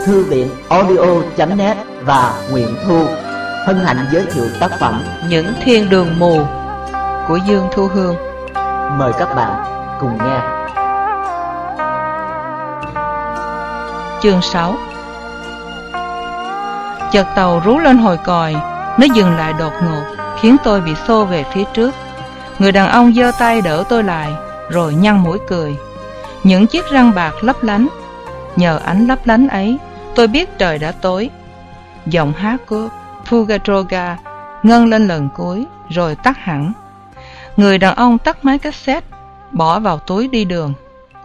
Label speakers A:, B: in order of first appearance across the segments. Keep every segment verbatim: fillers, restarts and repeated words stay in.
A: Thư viện audio chấm net và Nguyễn Thu hân hạnh giới thiệu tác phẩm
B: Những thiên đường mù của Dương Thu Hương.
A: Mời các bạn cùng nghe.
B: Chương sáu. Chợt tàu rú lên hồi còi, nó dừng lại đột ngột, khiến tôi bị xô về phía trước. Người đàn ông giơ tay đỡ tôi lại, rồi nhăn mũi cười. Những chiếc răng bạc lấp lánh. Nhờ ánh lấp lánh ấy, tôi biết trời đã tối. Giọng hát của Fugatroga ngân lên lần cuối, rồi tắt hẳn. Người đàn ông tắt máy cassette, bỏ vào túi đi đường.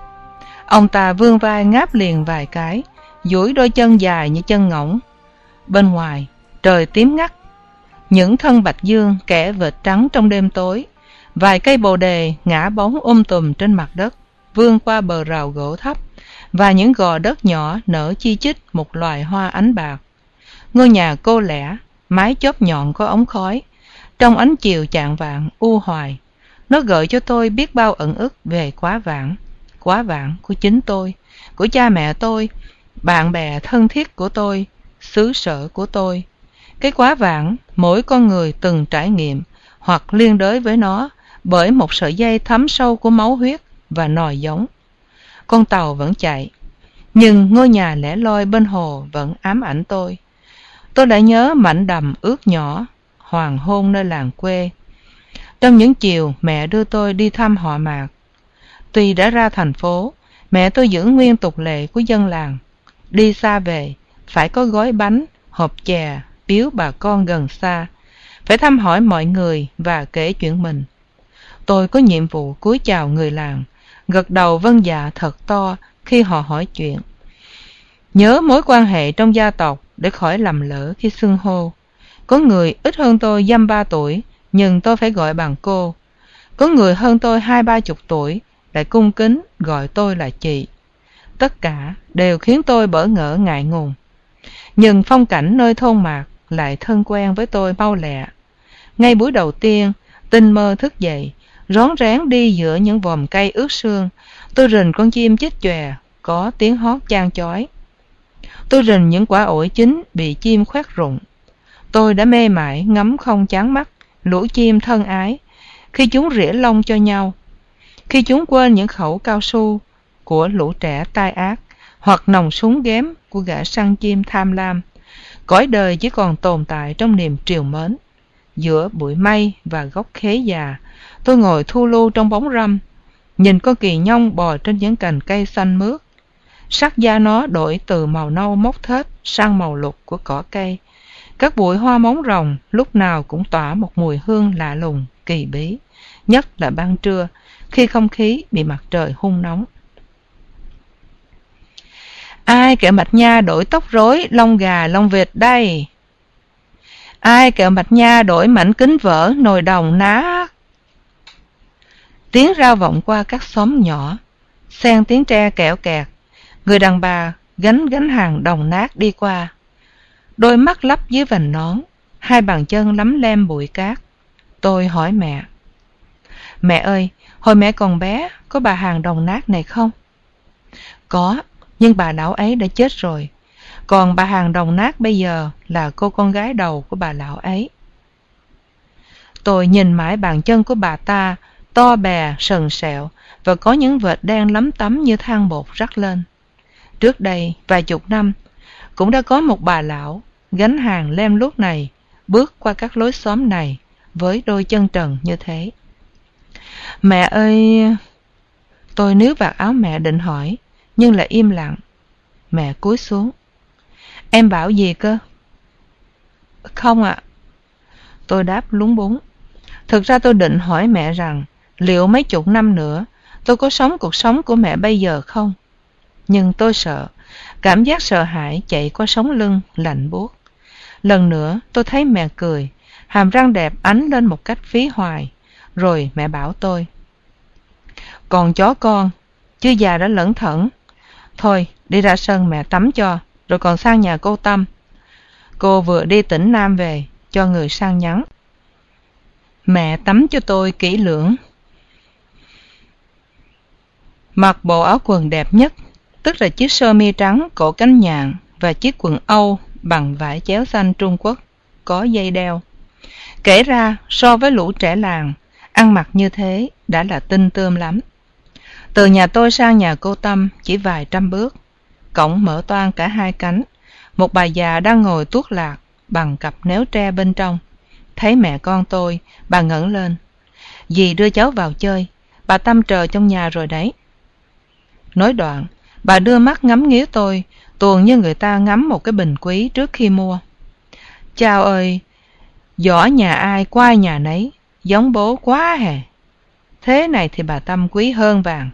B: Ông ta vươn vai ngáp liền vài cái, duỗi đôi chân dài như chân ngỗng. Bên ngoài, trời tím ngắt. Những thân bạch dương kẻ vệt trắng trong đêm tối. Vài cây bồ đề ngã bóng um tùm trên mặt đất, vươn qua bờ rào gỗ thấp, và những gò đất nhỏ nở chi chít một loài hoa ánh bạc. Ngôi nhà cô lẻ, mái chóp nhọn có ống khói, trong ánh chiều chạng vạng u hoài. Nó gợi cho tôi biết bao ẩn ức về quá vãng, quá vãng của chính tôi, của cha mẹ tôi, bạn bè thân thiết của tôi, xứ sở của tôi. Cái quá vãng mỗi con người từng trải nghiệm hoặc liên đới với nó bởi một sợi dây thấm sâu của máu huyết và nòi giống. Con tàu vẫn chạy, nhưng ngôi nhà lẻ loi bên hồ vẫn ám ảnh tôi. Tôi đã nhớ mảnh đầm ướt nhỏ, hoàng hôn nơi làng quê. Trong những chiều mẹ đưa tôi đi thăm họ Mạc. Tuy đã ra thành phố, mẹ tôi giữ nguyên tục lệ của dân làng. Đi xa về, phải có gói bánh, hộp chè, biếu bà con gần xa. Phải thăm hỏi mọi người và kể chuyện mình. Tôi có nhiệm vụ cúi chào người làng, gật đầu vâng dạ thật to khi họ hỏi chuyện. Nhớ mối quan hệ trong gia tộc để khỏi lầm lỡ khi xưng hô. Có người ít hơn tôi dăm ba tuổi, nhưng tôi phải gọi bằng cô. Có người hơn tôi hai ba chục tuổi, lại cung kính gọi tôi là chị. Tất cả đều khiến tôi bỡ ngỡ ngại ngùng. Nhưng phong cảnh nơi thôn Mạc lại thân quen với tôi mau lẹ. Ngay buổi đầu tiên, tinh mơ thức dậy, rón rén đi giữa những vòm cây ướt sương. Tôi rình con chim chích chòe, có tiếng hót chan chói. Tôi rình những quả ổi chín bị chim khoét rụng. Tôi đã mê mải ngắm không chán mắt lũ chim thân ái khi chúng rỉa lông cho nhau, khi chúng quên những khẩu cao su của lũ trẻ tai ác hoặc nòng súng ghém của gã săn chim tham lam. Cõi đời chỉ còn tồn tại trong niềm trìu mến. Giữa bụi mây và gốc khế già, tôi ngồi thu lưu trong bóng râm, nhìn con kỳ nhông bò trên những cành cây xanh mướt. Sắc da nó đổi từ màu nâu mốc thết sang màu lục của cỏ cây. Các bụi hoa móng rồng lúc nào cũng tỏa một mùi hương lạ lùng, kỳ bí, nhất là ban trưa, khi không khí bị mặt trời hun nóng. Ai kẹo mạch nha đổi tóc rối, lông gà, lông vịt đây? Ai kẹo mạch nha đổi mảnh kính vỡ, nồi đồng nát? Tiếng rao vọng qua các xóm nhỏ, xen tiếng tre kẹo kẹt. Người đàn bà gánh gánh hàng đồng nát đi qua. Đôi mắt lấp dưới vành nón, hai bàn chân lấm lem bụi cát. Tôi hỏi mẹ. Mẹ ơi, hồi mẹ còn bé, có bà hàng đồng nát này không? Có, nhưng bà lão ấy đã chết rồi. Còn bà hàng đồng nát bây giờ là cô con gái đầu của bà lão ấy. Tôi nhìn mãi bàn chân của bà ta, to bè, sần sẹo, và có những vệt đen lấm tấm như than bột rắc lên. Trước đây, vài chục năm, cũng đã có một bà lão gánh hàng lem luốc này bước qua các lối xóm này với đôi chân trần như thế. Mẹ ơi... Tôi níu vạt áo mẹ định hỏi, nhưng lại im lặng. Mẹ cúi xuống. Em bảo gì cơ? Không ạ. Tôi đáp lúng búng. Thực ra tôi định hỏi mẹ rằng liệu mấy chục năm nữa tôi có sống cuộc sống của mẹ bây giờ không? Nhưng tôi sợ. Cảm giác sợ hãi chạy qua sống lưng lạnh buốt. Lần nữa tôi thấy mẹ cười, hàm răng đẹp ánh lên một cách phí hoài. Rồi mẹ bảo tôi. Còn chó con, chứ già đã lẩn thẩn. Thôi đi ra sân mẹ tắm cho, rồi còn sang nhà cô Tâm. Cô vừa đi tỉnh Nam về, cho người sang nhắn. Mẹ tắm cho tôi kỹ lưỡng. Mặc bộ áo quần đẹp nhất, tức là chiếc sơ mi trắng cổ cánh nhạn và chiếc quần Âu bằng vải chéo xanh Trung Quốc, có dây đeo. Kể ra, so với lũ trẻ làng, ăn mặc như thế đã là tinh tươm lắm. Từ nhà tôi sang nhà cô Tâm chỉ vài trăm bước. Cổng mở toang cả hai cánh. Một bà già đang ngồi tuốt lạc bằng cặp néo tre bên trong. Thấy mẹ con tôi, bà ngẩng lên. Dì đưa cháu vào chơi, bà Tâm chờ trong nhà rồi đấy. Nói đoạn, bà đưa mắt ngắm nghía tôi, tuồn như người ta ngắm một cái bình quý trước khi mua. Chao ơi, giỏ nhà ai qua nhà nấy, giống bố quá hè. Thế này thì bà Tâm quý hơn vàng.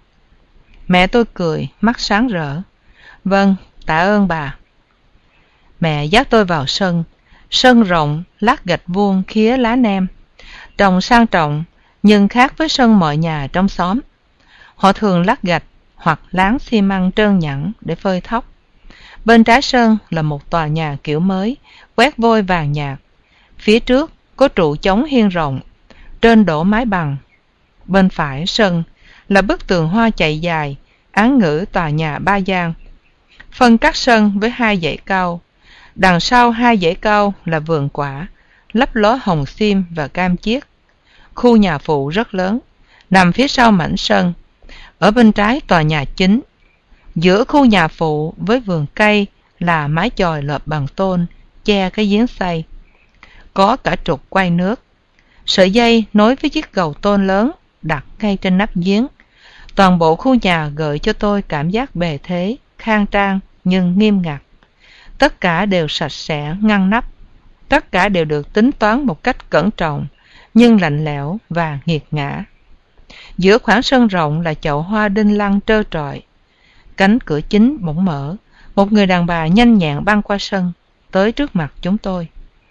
B: Mẹ tôi cười, mắt sáng rỡ. Vâng, tạ ơn bà. Mẹ dắt tôi vào sân. Sân rộng, lát gạch vuông khía lá nem. Trồng sang trọng, nhưng khác với sân mọi nhà trong xóm. Họ thường lát gạch hoặc láng xi măng trơn nhẵn để phơi thóc. Bên trái sân là một tòa nhà kiểu mới, quét vôi vàng nhạt. Phía trước có trụ chống hiên rộng, trên đổ mái bằng. Bên phải sân là bức tường hoa chạy dài, án ngữ tòa nhà ba gian. Phân cắt sân với hai dãy cao. Đằng sau hai dãy cao là vườn quả, lấp ló hồng xiêm và cam chiết. Khu nhà phụ rất lớn, nằm phía sau mảnh sân. Ở bên trái tòa nhà chính. Giữa khu nhà phụ với vườn cây là mái chòi lợp bằng tôn, che cái giếng xây. Có cả trục quay nước. Sợi dây nối với chiếc gầu tôn lớn đặt ngay trên nắp giếng. Toàn bộ khu nhà gợi cho tôi cảm giác bề thế, khang trang nhưng nghiêm ngặt. Tất cả đều sạch sẽ, ngăn nắp. Tất cả đều được tính toán một cách cẩn trọng, nhưng lạnh lẽo và nghiệt ngã. Giữa khoảng sân rộng là chậu hoa đinh lăng trơ trọi. Cánh cửa chính bỗng mở, một người đàn bà nhanh nhẹn băng qua sân, tới trước mặt chúng tôi.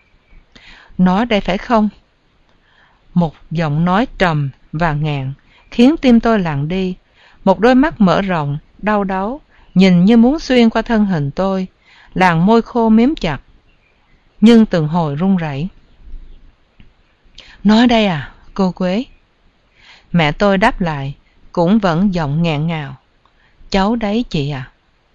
B: Nó đây phải không? Một giọng nói trầm và ngàn khiến tim tôi lặng đi. Một đôi mắt mở rộng, đau đáu, nhìn như muốn xuyên qua thân hình tôi, làn môi khô miếm chặt, nhưng từng hồi run rẩy. Nói đây à, cô Quế? Mẹ tôi đáp lại, cũng vẫn giọng nghẹn ngào. Cháu đấy chị à.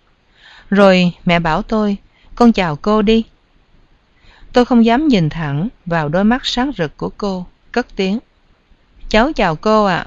B: Rồi mẹ bảo tôi, con chào cô đi. Tôi không dám nhìn thẳng vào đôi mắt sáng rực của cô, cất tiếng. Cháu chào cô ạ.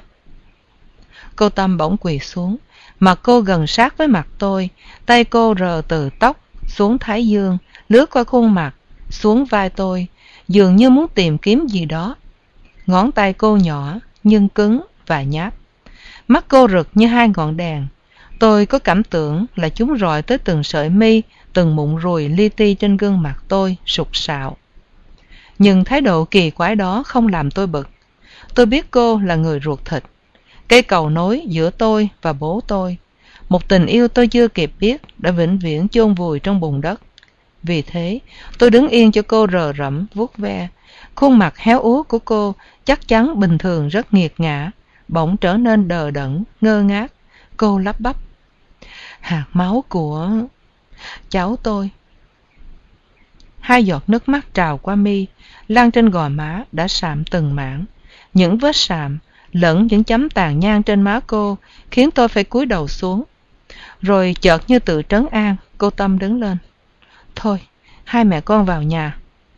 B: Cô Tâm bỗng quỳ xuống, mặt cô gần sát với mặt tôi, tay cô rờ từ tóc xuống thái dương, lướt qua khuôn mặt, xuống vai tôi, dường như muốn tìm kiếm gì đó. Ngón tay cô nhỏ, nhưng cứng và nháp. Mắt cô rực như hai ngọn đèn. Tôi có cảm tưởng là chúng rọi tới từng sợi mi, từng mụn ruồi li ti trên gương mặt tôi, sụt sạo. Nhưng thái độ kỳ quái đó không làm tôi bực. Tôi biết cô là người ruột thịt, cây cầu nối giữa tôi và bố tôi. Một tình yêu tôi chưa kịp biết đã vĩnh viễn chôn vùi trong bùn đất. Vì thế, tôi đứng yên cho cô rờ rẫm, vuốt ve. Khuôn mặt héo úa của cô chắc chắn bình thường rất nghiệt ngã, bỗng trở nên đờ đẫn, ngơ ngác. Cô lắp bắp. Hạt máu của cháu tôi. Hai giọt nước mắt trào qua mi, lan trên gò má đã sạm từng mảng. Những vết sạm lẫn những chấm tàn nhang trên má cô khiến tôi phải cúi đầu xuống. Rồi chợt như tự trấn an, cô Tâm đứng lên. Thôi, hai mẹ con vào nhà.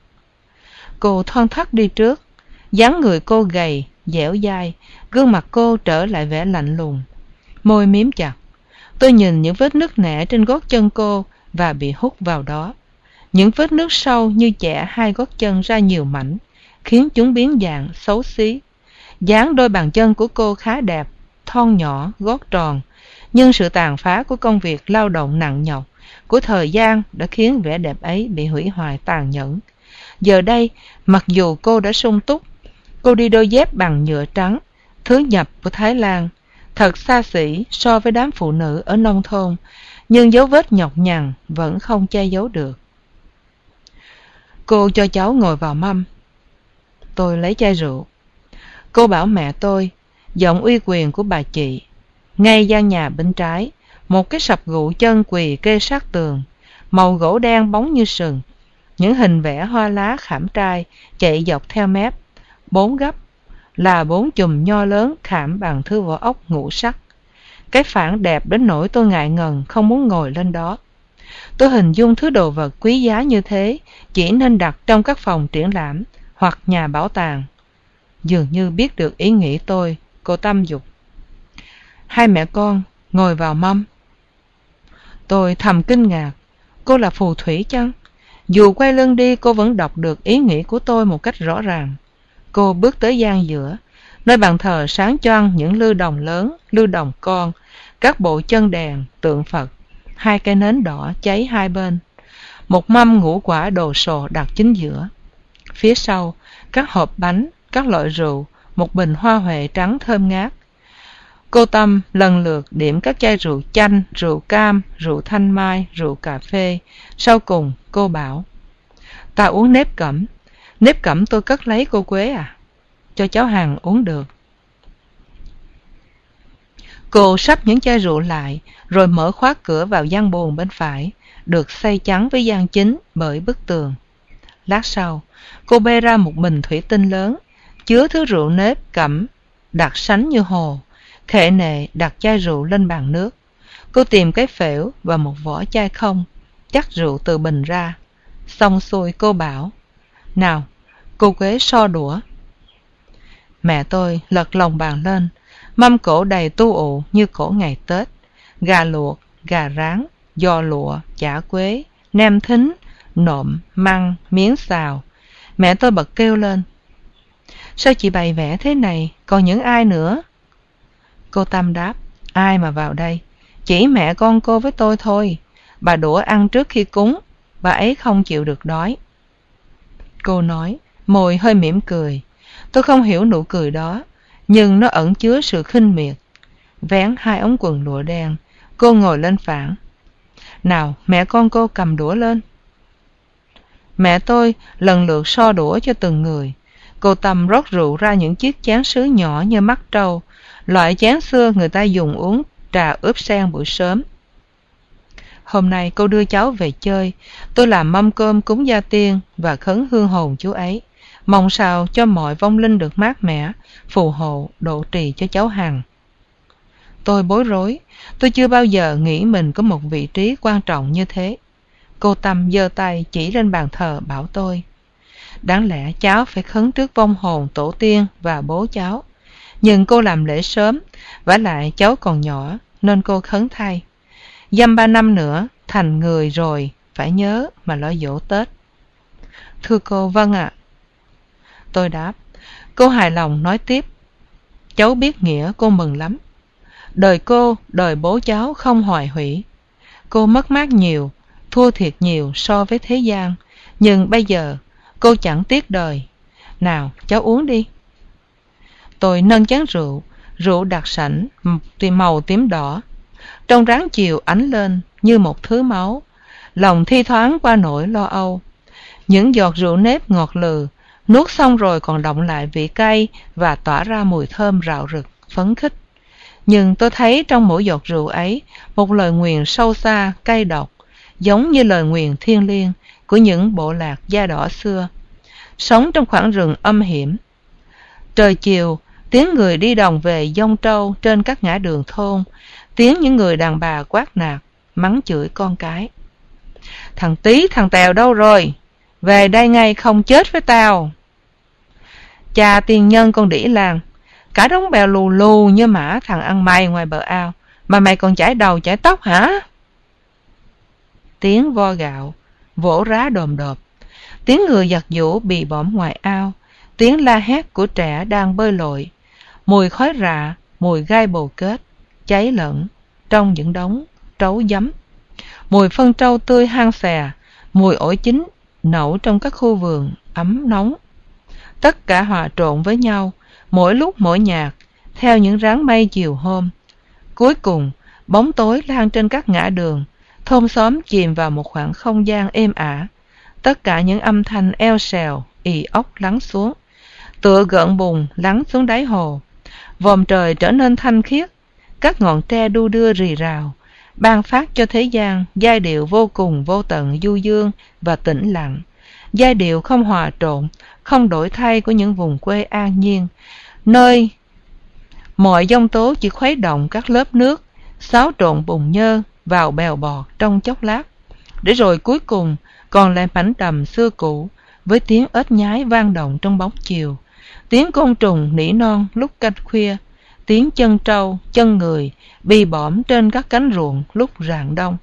B: Cô thoăn thoắt đi trước. Dáng người cô gầy, dẻo dai, gương mặt cô trở lại vẻ lạnh lùng, môi miếm chặt. Tôi nhìn những vết nứt nẻ trên gót chân cô và bị hút vào đó. Những vết nứt sâu như chẻ hai gót chân ra nhiều mảnh, khiến chúng biến dạng, xấu xí. Dáng đôi bàn chân của cô khá đẹp, thon nhỏ, gót tròn, nhưng sự tàn phá của công việc lao động nặng nhọc, của thời gian đã khiến vẻ đẹp ấy bị hủy hoại tàn nhẫn. Giờ đây, mặc dù cô đã sung túc, cô đi đôi dép bằng nhựa trắng, thứ nhập của Thái Lan, thật xa xỉ so với đám phụ nữ ở nông thôn, nhưng dấu vết nhọc nhằn vẫn không che giấu được. Cô cho cháu ngồi vào mâm. Tôi lấy chai rượu. Cô bảo mẹ tôi, giọng uy quyền của bà chị. Ngay gian nhà bên trái, một cái sập gụ chân quỳ kê sát tường, màu gỗ đen bóng như sừng. Những hình vẽ hoa lá khảm trai chạy dọc theo mép. Bốn gấp là bốn chùm nho lớn khảm bằng thứ vỏ ốc ngũ sắc. Cái phản đẹp đến nỗi tôi ngại ngần không muốn ngồi lên đó. Tôi hình dung thứ đồ vật quý giá như thế chỉ nên đặt trong các phòng triển lãm hoặc nhà bảo tàng. Dường như biết được ý nghĩ tôi, cô Tâm dục: hai mẹ con ngồi vào mâm. Tôi thầm kinh ngạc, cô là phù thủy chăng? Dù quay lưng đi, cô vẫn đọc được ý nghĩ của tôi một cách rõ ràng. Cô bước tới gian giữa, nơi bàn thờ sáng choang những lư đồng lớn, lư đồng con, các bộ chân đèn, tượng Phật, hai cây nến đỏ cháy hai bên, một mâm ngũ quả đồ sộ đặt chính giữa. Phía sau, các hộp bánh, các loại rượu, một bình hoa huệ trắng thơm ngát. Cô Tâm lần lượt điểm các chai rượu chanh, rượu cam, rượu thanh mai, rượu cà phê. Sau cùng cô bảo: ta uống nếp cẩm. Nếp cẩm tôi cất lấy, cô Quế à. Cho cháu Hằng uống được. Cô sắp những chai rượu lại, rồi mở khóa cửa vào gian buồng bên phải, được xây chắn với gian chính bởi bức tường. Lát sau, cô bê ra một bình thủy tinh lớn, chứa thứ rượu nếp cẩm, đặt sánh như hồ. Khệ nệ đặt chai rượu lên bàn nước. Cô tìm cái phễu và một vỏ chai không, chắc rượu từ bình ra. Xong xuôi cô bảo: nào, cô Quế so đũa. Mẹ tôi lật lòng bàn lên, mâm cỗ đầy tu ụ như cỗ ngày Tết. Gà luộc, gà rán, giò lụa, chả quế, nem thính, nộm, măng, miếng xào. Mẹ tôi bật kêu lên: sao chị bày vẽ thế này, còn những ai nữa? Cô Tâm đáp: ai mà vào đây, chỉ mẹ con cô với tôi thôi. Bà đũa ăn trước khi cúng, bà ấy không chịu được đói. Cô nói, môi hơi mỉm cười. Tôi không hiểu nụ cười đó, nhưng nó ẩn chứa sự khinh miệt. Vén hai ống quần lụa đen, cô ngồi lên phản. Nào, mẹ con cô cầm đũa lên. Mẹ tôi lần lượt so đũa cho từng người. Cô Tâm rót rượu ra những chiếc chén sứ nhỏ như mắt trâu, loại chén xưa người ta dùng uống trà ướp sen buổi sớm. Hôm nay cô đưa cháu về chơi, tôi làm mâm cơm cúng gia tiên và khấn hương hồn chú ấy, mong sao cho mọi vong linh được mát mẻ, phù hộ, độ trì cho cháu Hằng. Tôi bối rối, tôi chưa bao giờ nghĩ mình có một vị trí quan trọng như thế. Cô Tâm giơ tay chỉ lên bàn thờ bảo tôi: đáng lẽ cháu phải khấn trước vong hồn tổ tiên và bố cháu, nhưng cô làm lễ sớm, vả lại cháu còn nhỏ nên cô khấn thay. Dăm ba năm nữa thành người rồi, phải nhớ mà lo dỗ Tết. Thưa cô, vâng ạ. Tôi đáp. Cô hài lòng nói tiếp: cháu biết nghĩa cô mừng lắm. Đời cô, đời bố cháu không hoài hủy. Cô mất mát nhiều, thua thiệt nhiều so với thế gian, nhưng bây giờ cô chẳng tiếc đời. Nào, cháu uống đi. Tôi nâng chén rượu, rượu đặc sảnh, màu tím đỏ. Trong ráng chiều ánh lên như một thứ máu, lòng thi thoáng qua nỗi lo âu. Những giọt rượu nếp ngọt lừ, nuốt xong rồi còn đọng lại vị cay và tỏa ra mùi thơm rạo rực, phấn khích. Nhưng tôi thấy trong mỗi giọt rượu ấy một lời nguyền sâu xa, cay độc, giống như lời nguyền thiêng liêng của những bộ lạc da đỏ xưa, sống trong khoảng rừng âm hiểm. Trời chiều, tiếng người đi đồng về dông trâu trên các ngã đường thôn, tiếng những người đàn bà quát nạt, mắng chửi con cái. Thằng Tí, thằng Tèo đâu rồi? Về đây ngay không chết với tao. Cha tiền nhân con đĩ làng, cả đống bèo lù lù như mã thằng ăn mày ngoài bờ ao, mà mày còn chải đầu chải tóc hả? Tiếng vo gạo, vỗ rá đồm đột, tiếng người giặt giũ bì bõm ngoài ao, tiếng la hét của trẻ đang bơi lội, mùi khói rạ, mùi gai bồ kết, cháy lẫn trong những đống trấu giấm, mùi phân trâu tươi hang xè, mùi ổi chín nấu trong các khu vườn ấm nóng. Tất cả hòa trộn với nhau, mỗi lúc mỗi nhạc, theo những ráng mây chiều hôm. Cuối cùng, bóng tối lan trên các ngã đường, thôn xóm chìm vào một khoảng không gian êm ả. Tất cả những âm thanh eo xèo, ì ốc lắng xuống, tựa gợn bùn lắng xuống đáy hồ. Vòm trời trở nên thanh khiết, các ngọn tre đu đưa rì rào, ban phát cho thế gian giai điệu vô cùng vô tận du dương và tĩnh lặng, giai điệu không hòa trộn, không đổi thay của những vùng quê an nhiên, nơi mọi giông tố chỉ khuấy động các lớp nước, xáo trộn bùn nhơ vào bèo bọt trong chốc lát. để rồi cuối cùng còn lại mảnh đầm xưa cũ với tiếng ếch nhái vang động trong bóng chiều, tiếng côn trùng nỉ non lúc canh khuya, tiếng chân trâu, chân người bi bõm trên các cánh ruộng lúc rạng đông.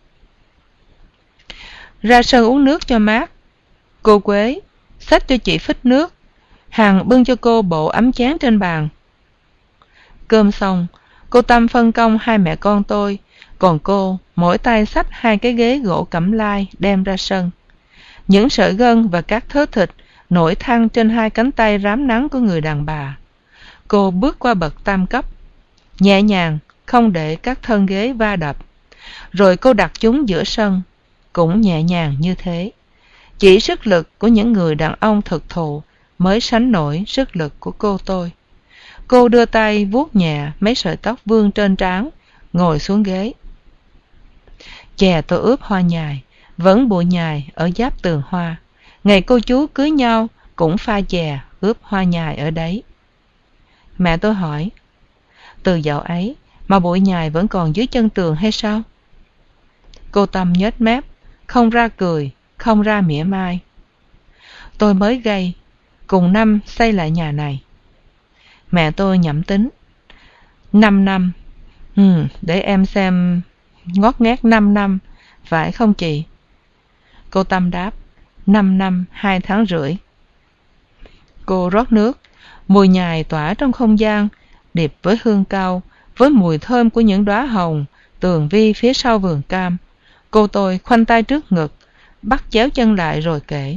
B: Ra sân uống nước cho mát. Cô Quế xách cho chị phích nước, Hằng bưng cho cô bộ ấm chén trên bàn. Cơm xong, cô Tâm phân công hai mẹ con tôi, còn cô mỗi tay xách hai cái ghế gỗ cẩm lai đem ra sân. Những sợi gân và các thớ thịt nổi thăng trên hai cánh tay rám nắng của người đàn bà. Cô bước qua bậc tam cấp, nhẹ nhàng, không để các thân ghế va đập. Rồi cô đặt chúng giữa sân, cũng nhẹ nhàng như thế. Chỉ sức lực của những người đàn ông thực thụ mới sánh nổi sức lực của cô tôi. Cô đưa tay vuốt nhẹ mấy sợi tóc vương trên trán, ngồi xuống ghế. Chè tôi ướp hoa nhài, vẫn bụi nhài ở giáp tường hoa. Ngày cô chú cưới nhau cũng pha chè ướp hoa nhài ở đấy. Mẹ tôi hỏi, từ dạo ấy mà bụi nhài vẫn còn dưới chân tường hay sao? Cô Tâm nhếch mép, không ra cười, không ra mỉa mai. Tôi mới gây, cùng năm xây lại nhà này. Mẹ tôi nhẩm tính. Năm năm, ừ, để em xem, ngót nghét năm năm, phải không chị? Cô Tâm đáp, năm năm, hai tháng rưỡi. Cô rót nước, mùi nhài tỏa trong không gian, điệp với hương cao, với mùi thơm của những đóa hồng, tường vi phía sau vườn cam. Cô tôi khoanh tay trước ngực, bắt chéo chân lại rồi kể.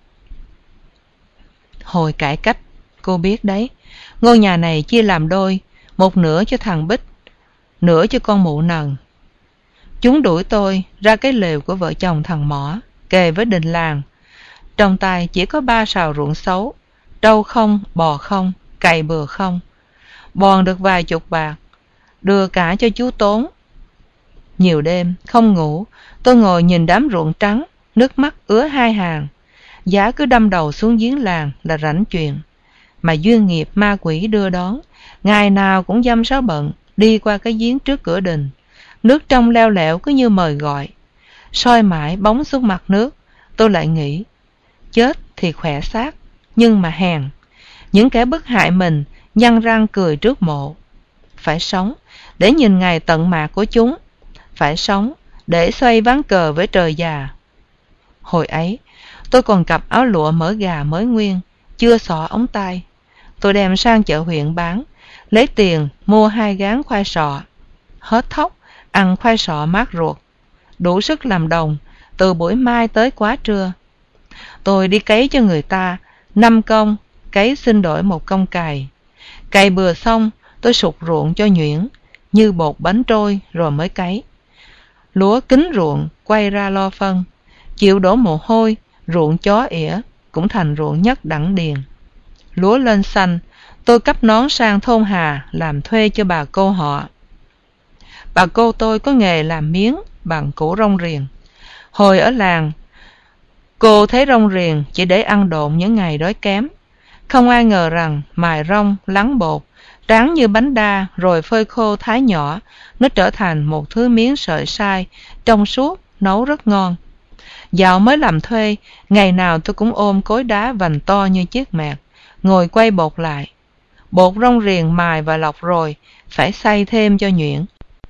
B: Hồi cải cách, cô biết đấy, ngôi nhà này chia làm đôi, một nửa cho thằng Bích, nửa cho con mụ Nần. Chúng đuổi tôi ra cái lều của vợ chồng thằng Mỏ, kề với đình làng. Trong tay chỉ có ba sào ruộng xấu, trâu không, bò không, cày bừa không. Bòn được vài chục bạc, đưa cả cho chú Tốn. Nhiều đêm, không ngủ, tôi ngồi nhìn đám ruộng trắng, nước mắt ứa hai hàng. Giá cứ đâm đầu xuống giếng làng là rảnh chuyện. Mà duyên nghiệp ma quỷ đưa đón, ngày nào cũng dăm sáu bận, đi qua cái giếng trước cửa đình. Nước trong leo lẻo cứ như mời gọi. Soi mãi bóng xuống mặt nước, tôi lại nghĩ, chết thì khỏe xác, nhưng mà hèn. Những kẻ bức hại mình, nhăn răng cười trước mộ. Phải sống, để nhìn ngày tận mạc của chúng. Phải sống, để xoay ván cờ với trời già. Hồi ấy, tôi còn cặp áo lụa mỡ gà mới nguyên, chưa xỏ ống tay. Tôi đem sang chợ huyện bán, lấy tiền mua hai gán khoai sọ. Hết thóc, ăn khoai sọ mát ruột, đủ sức làm đồng, từ buổi mai tới quá trưa. Tôi đi cấy cho người ta, năm công, cấy xin đổi một công cày. Cày bừa xong, tôi sụt ruộng cho nhuyễn, như bột bánh trôi rồi mới cấy. Lúa kín ruộng, quay ra lo phân, chịu đổ mồ hôi, ruộng chó ỉa, cũng thành ruộng nhất đẳng điền. Lúa lên xanh, tôi cấp nón sang thôn Hà làm thuê cho bà cô họ. Bà cô tôi có nghề làm miếng bằng củ rong riềng. Hồi ở làng, cô thấy rong riềng chỉ để ăn độn những ngày đói kém. Không ai ngờ rằng mài rong, lắng bột, tráng như bánh đa rồi phơi khô thái nhỏ, nó trở thành một thứ miếng sợi sai, trong suốt, nấu rất ngon. Dạo mới làm thuê, ngày nào tôi cũng ôm cối đá vành to như chiếc mẹt, ngồi quay bột lại. Bột rong riềng mài và lọc rồi, phải xay thêm cho nhuyễn.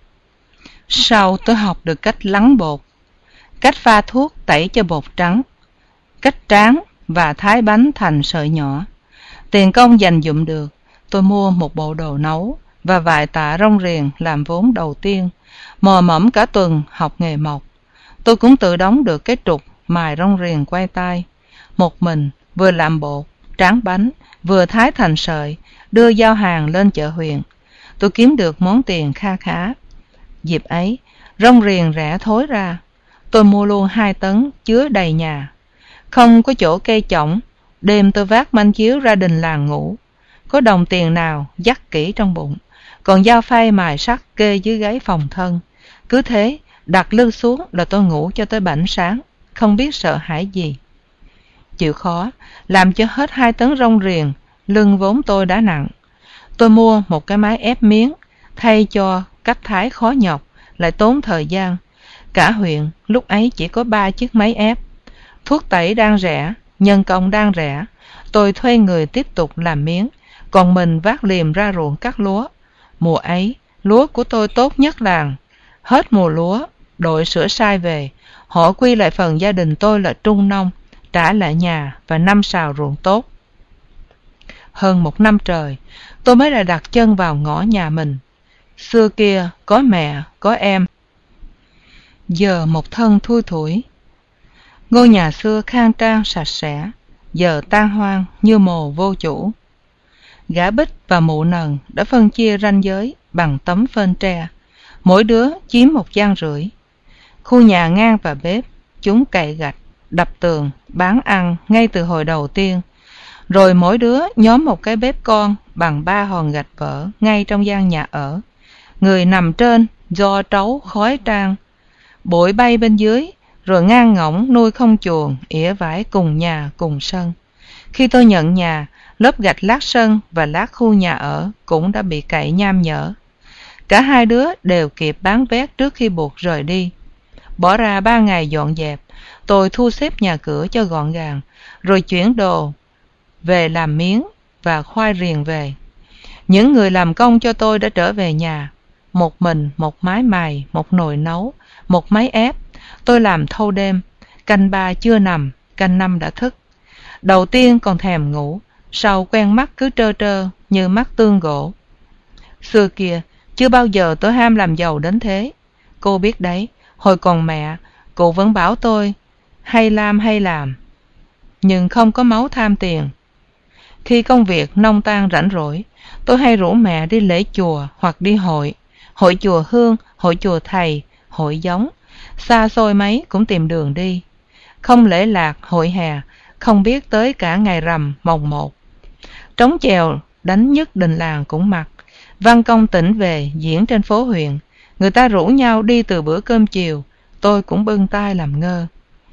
B: Sau tôi học được cách lắng bột, cách pha thuốc tẩy cho bột trắng, cách tráng và thái bánh thành sợi nhỏ. Tiền công dành dụm được, tôi mua một bộ đồ nấu và vài tạ rong riềng làm vốn đầu tiên. Mò mẫm cả tuần học nghề mộc. Tôi cũng tự đóng được cái trục mài rong riềng quay tay. Một mình vừa làm bột, tráng bánh, vừa thái thành sợi, đưa giao hàng lên chợ huyện. Tôi kiếm được món tiền kha khá. Dịp ấy, rong riềng rẻ thối ra. Tôi mua luôn hai tấn chứa đầy nhà. Không có chỗ cây chổng, đêm tôi vác manh chiếu ra đình làng ngủ. Có đồng tiền nào dắt kỹ trong bụng, còn dao phay mài sắt kê dưới gáy phòng thân. Cứ thế, đặt lưng xuống là tôi ngủ cho tới bảnh sáng, không biết sợ hãi gì. Chịu khó, làm cho hết hai tấn rong riềng, lưng vốn tôi đã nặng. Tôi mua một cái máy ép miếng, thay cho cách thái khó nhọc, lại tốn thời gian. Cả huyện lúc ấy chỉ có ba chiếc máy ép. Thuốc tẩy đang rẻ, nhân công đang rẻ. Tôi thuê người tiếp tục làm miếng, còn mình vác liềm ra ruộng cắt lúa. Mùa ấy, lúa của tôi tốt nhất làng. Hết mùa lúa, đội sửa sai về, họ quy lại phần gia đình tôi là trung nông, trả lại nhà và năm sào ruộng tốt. Hơn một năm trời, tôi mới đã đặt chân vào ngõ nhà mình. Xưa kia có mẹ, có em, giờ một thân thui thủi. Ngôi nhà xưa khang trang sạch sẽ, giờ tan hoang như mồ vô chủ. Gã Bích và mụ Nần đã phân chia ranh giới bằng tấm phên tre, mỗi đứa chiếm một gian rưỡi. Khu nhà ngang và bếp chúng cày gạch, đập tường, bán ăn ngay từ hồi đầu tiên, rồi mỗi đứa nhóm một cái bếp con bằng ba hòn gạch vỡ ngay trong gian nhà ở. Người nằm trên do trấu khói trang, bụi bay bên dưới, rồi ngang ngỗng nuôi không chuồng, ỉa vải cùng nhà cùng sân. Khi tôi nhận nhà, lớp gạch lát sân và lát khu nhà ở cũng đã bị cậy nham nhở. Cả hai đứa đều kịp bán vét trước khi buộc rời đi. Bỏ ra ba ngày dọn dẹp, tôi thu xếp nhà cửa cho gọn gàng, rồi chuyển đồ về làm miếng và khoai riềng về. Những người làm công cho tôi đã trở về nhà. Một mình, một máy mài, một nồi nấu, một máy ép. Tôi làm thâu đêm, canh ba chưa nằm, canh năm đã thức. Đầu tiên còn thèm ngủ, sau quen mắt cứ trơ trơ như mắt tương gỗ. Xưa kia, chưa bao giờ tôi ham làm giàu đến thế. Cô biết đấy, hồi còn mẹ, cụ vẫn bảo tôi hay làm hay làm, nhưng không có máu tham tiền. Khi công việc nông tan rảnh rỗi, tôi hay rủ mẹ đi lễ chùa hoặc đi hội, hội chùa Hương, hội chùa Thầy, hội Giống. Xa xôi mấy cũng tìm đường đi. Không lễ lạc, hội hè, không biết tới cả ngày rằm mồng một. Trống chèo đánh nhất đình làng cũng mặc. Văn công tỉnh về diễn trên phố huyện. Người ta rủ nhau đi từ bữa cơm chiều, tôi cũng bưng tay làm ngơ.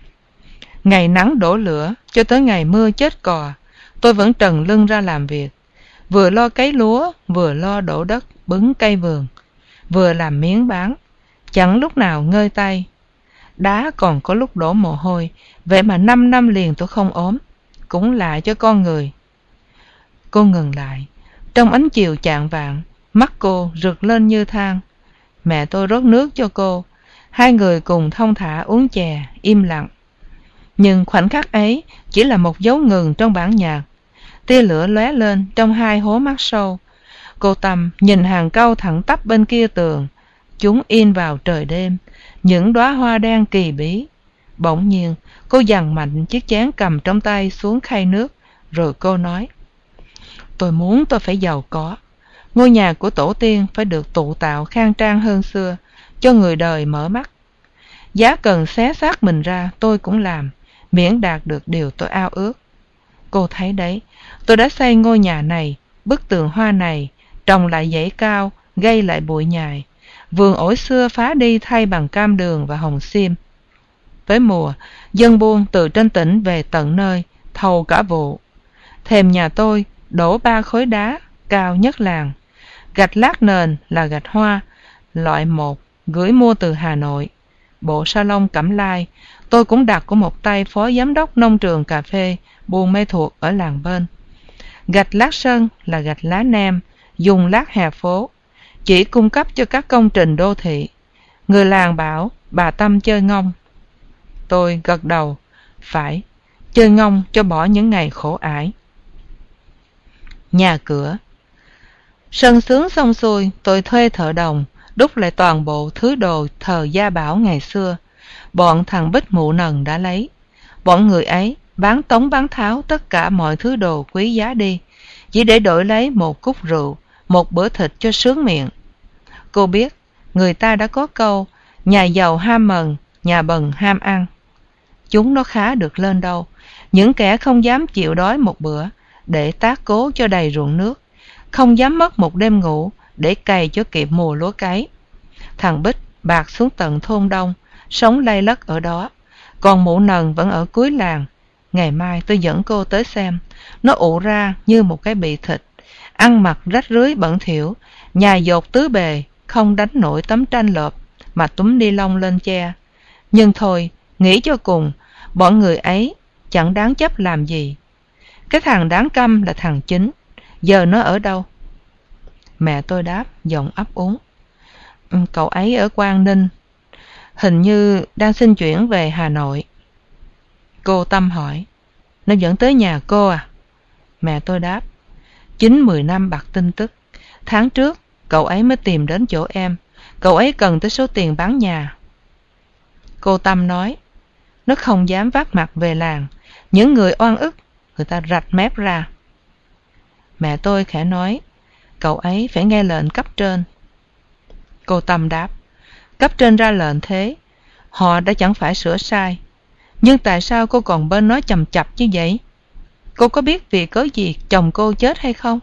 B: Ngày nắng đổ lửa cho tới ngày mưa chết cò, tôi vẫn trần lưng ra làm việc. Vừa lo cấy lúa, vừa lo đổ đất bứng cây vườn, vừa làm miếng bán, chẳng lúc nào ngơi tay. Đá còn có lúc đổ mồ hôi, vậy mà năm năm liền tôi không ốm, cũng lạ cho con người. Cô ngừng lại, trong ánh chiều chạng vạng, mắt cô rực lên như than. Mẹ tôi rót nước cho cô, hai người cùng thong thả uống chè, im lặng. Nhưng khoảnh khắc ấy chỉ là một dấu ngừng trong bản nhạc. Tia lửa lóe lên trong hai hố mắt sâu. Cô Tâm nhìn hàng cau thẳng tắp bên kia tường, chúng in vào trời đêm, những đóa hoa đen kỳ bí. Bỗng nhiên cô giằng mạnh chiếc chén cầm trong tay xuống khay nước, rồi cô nói: Tôi muốn tôi phải giàu có. Ngôi nhà của tổ tiên phải được tụ tạo khang trang hơn xưa, cho người đời mở mắt. Giá cần xé xác mình ra tôi cũng làm, miễn đạt được điều tôi ao ước. Cô thấy đấy, tôi đã xây ngôi nhà này, bức tường hoa này, trồng lại dãy cao, gây lại bụi nhài. Vườn ổi xưa phá đi thay bằng cam đường và hồng xiêm. Tới mùa, dân buôn từ trên tỉnh về tận nơi, thầu cả vụ. Thềm nhà tôi đổ ba khối đá, cao nhất làng. Gạch lát nền là gạch hoa, loại một, gửi mua từ Hà Nội. Bộ salon Cẩm Lai, tôi cũng đặt của một tay phó giám đốc nông trường cà phê Buôn Mê Thuột ở làng bên. Gạch lát sân là gạch lá nem, dùng lát hè phố, chỉ cung cấp cho các công trình đô thị. Người làng bảo bà Tâm chơi ngông. Tôi gật đầu, phải, chơi ngông cho bỏ những ngày khổ ải. Nhà cửa. Sân sướng xong xuôi, tôi thuê thợ đồng, đúc lại toàn bộ thứ đồ thờ Gia Bảo ngày xưa. Bọn thằng Bích mụ Nần đã lấy. Bọn người ấy bán tống bán tháo tất cả mọi thứ đồ quý giá đi, chỉ để đổi lấy một cúc rượu, một bữa thịt cho sướng miệng. Cô biết, người ta đã có câu, nhà giàu ham mần, nhà bần ham ăn. Chúng nó khá được lên đâu. Những kẻ không dám chịu đói một bữa để tác cố cho đầy ruộng nước, không dám mất một đêm ngủ để cày cho kịp mùa lúa cấy. Thằng Bích bạc xuống tận thôn Đông, sống lay lất ở đó, còn mụ Nần vẫn ở cuối làng. Ngày mai tôi dẫn cô tới xem. Nó ụ ra như một cái bị thịt, ăn mặc rách rưới bẩn thỉu, nhà dột tứ bề, không đánh nổi tấm tranh lợp mà túm ni lông lên che. Nhưng thôi, nghĩ cho cùng, bọn người ấy chẳng đáng chấp làm gì. Cái thằng đáng căm là thằng Chính, giờ nó ở đâu? Mẹ tôi đáp, giọng ấp úng. Cậu ấy ở Quang Ninh, hình như đang xin chuyển về Hà Nội. Cô Tâm hỏi, nó vẫn tới nhà cô à? Mẹ tôi đáp, chín mười năm bặt tin tức. Tháng trước, cậu ấy mới tìm đến chỗ em. Cậu ấy cần tới số tiền bán nhà. Cô Tâm nói, nó không dám vác mặt về làng. Những người oan ức, người ta rạch mép ra. Mẹ tôi khẽ nói, cậu ấy phải nghe lệnh cấp trên. Cô Tâm đáp, cấp trên ra lệnh thế, họ đã chẳng phải sửa sai. Nhưng tại sao cô còn bên nói chầm chập như vậy? Cô có biết vì cớ gì chồng cô chết hay không?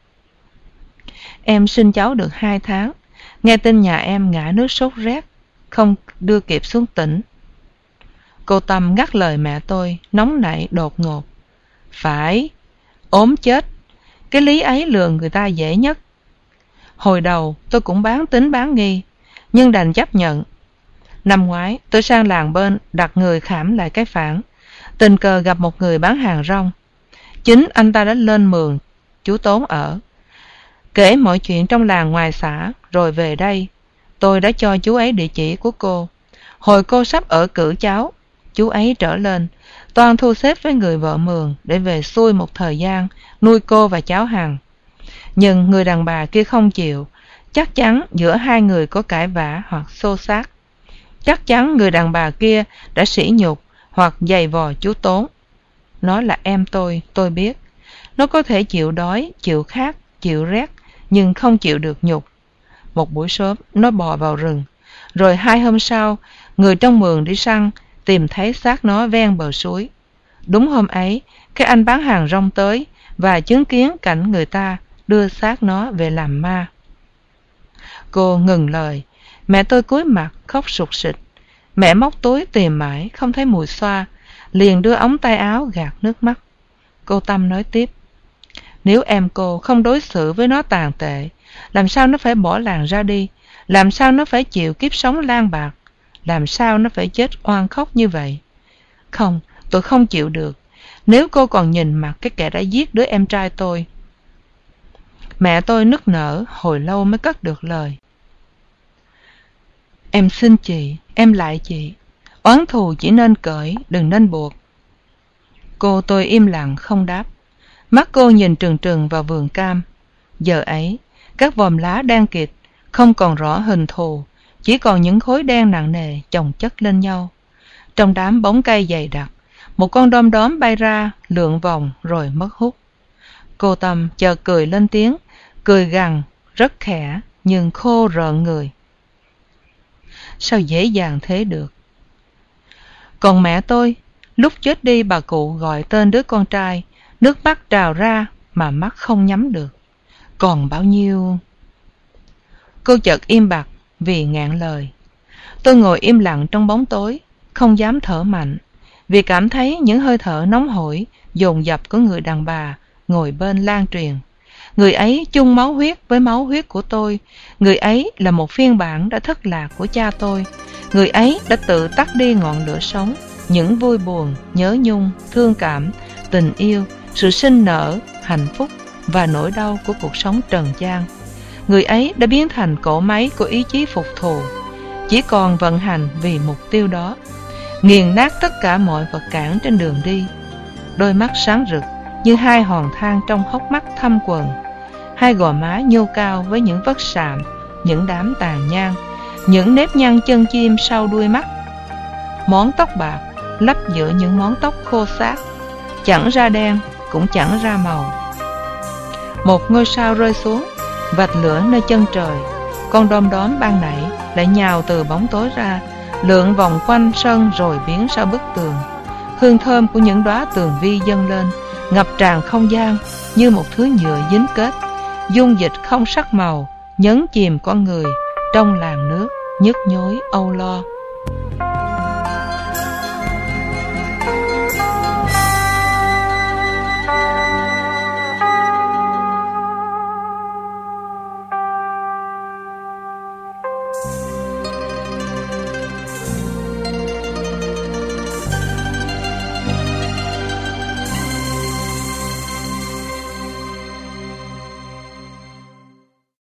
B: Em sinh cháu được hai tháng, nghe tin nhà em ngã nước sốt rét, không đưa kịp xuống tỉnh. Cô Tâm ngắt lời mẹ tôi, nóng nảy đột ngột. Phải, ốm chết, cái lý ấy lừa người ta dễ nhất. Hồi đầu tôi cũng bán tính bán nghi, nhưng đành chấp nhận. Năm ngoái tôi sang làng bên đặt người khảm lại cái phản, tình cờ gặp một người bán hàng rong. Chính anh ta đã lên mường chú Tốn ở, kể mọi chuyện trong làng ngoài xã. Rồi về đây, tôi đã cho chú ấy địa chỉ của cô. Hồi cô sắp ở cử cháu, chú ấy trở lên, toàn thu xếp với người vợ mường để về xuôi một thời gian nuôi cô và cháu Hằng. Nhưng người đàn bà kia không chịu. Chắc chắn giữa hai người có cãi vã hoặc xô xát. Chắc chắn người đàn bà kia đã sỉ nhục hoặc giày vò chú Tốn. Nó là em tôi, tôi biết. Nó có thể chịu đói, chịu khát, chịu rét, nhưng không chịu được nhục. Một buổi sớm, nó bò vào rừng. Rồi hai hôm sau, người trong mường đi săn tìm thấy xác nó ven bờ suối. Đúng hôm ấy, cái anh bán hàng rong tới và chứng kiến cảnh người ta đưa xác nó về làm ma. Cô ngừng lời. Mẹ tôi cúi mặt khóc sụt sịt. Mẹ móc túi tìm mãi không thấy mùi xoa, liền đưa ống tay áo gạt nước mắt. Cô Tâm nói tiếp, nếu em cô không đối xử với nó tàn tệ, làm sao nó phải bỏ làng ra đi? Làm sao nó phải chịu kiếp sống lang bạc? Làm sao nó phải chết oan khóc như vậy? Không, tôi không chịu được. Nếu cô còn nhìn mặt cái kẻ đã giết đứa em trai tôi. Mẹ tôi nức nở, hồi lâu mới cất được lời. Em xin chị, em lại chị. Oán thù chỉ nên cởi, đừng nên buộc. Cô tôi im lặng không đáp. Mắt cô nhìn trừng trừng vào vườn cam. Giờ ấy, các vòm lá đen kịt, không còn rõ hình thù, chỉ còn những khối đen nặng nề chồng chất lên nhau. Trong đám bóng cây dày đặc, một con đom đóm bay ra, lượn vòng rồi mất hút. Cô Tâm chợt cười lên tiếng, cười gằn, rất khẽ, nhưng khô rợn người. Sao dễ dàng thế được? Còn mẹ tôi, lúc chết đi bà cụ gọi tên đứa con trai, nước mắt trào ra mà mắt không nhắm được. Còn bao nhiêu? Cô chợt im bặt vì ngạn lời. Tôi ngồi im lặng trong bóng tối, không dám thở mạnh, vì cảm thấy những hơi thở nóng hổi, dồn dập của người đàn bà ngồi bên lan truyền. Người ấy chung máu huyết với máu huyết của tôi. Người ấy là một phiên bản đã thất lạc của cha tôi. Người ấy đã tự tắt đi ngọn lửa sống, những vui buồn, nhớ nhung, thương cảm, tình yêu, sự sinh nở, hạnh phúc và nỗi đau của cuộc sống trần gian. Người ấy đã biến thành cỗ máy của ý chí phục thù, chỉ còn vận hành vì mục tiêu đó, nghiền nát tất cả mọi vật cản trên đường đi. Đôi mắt sáng rực như hai hòn than trong hốc mắt thâm quầng, hai gò má nhô cao với những vết sạm, những đám tàn nhang, những nếp nhăn chân chim sau đuôi mắt. Món tóc bạc lấp giữa những món tóc khô xác, chẳng ra đen cũng chẳng ra màu. Một ngôi sao rơi xuống, vạch lửa nơi chân trời. Con đom đóm ban nãy lại nhào từ bóng tối ra, lượn vòng quanh sân rồi biến sau bức tường. Hương thơm của những đóa tường vi dâng lên, ngập tràn không gian như một thứ nhựa dính kết, dung dịch không sắc màu nhấn chìm con người trong làn nước nhức nhối âu lo.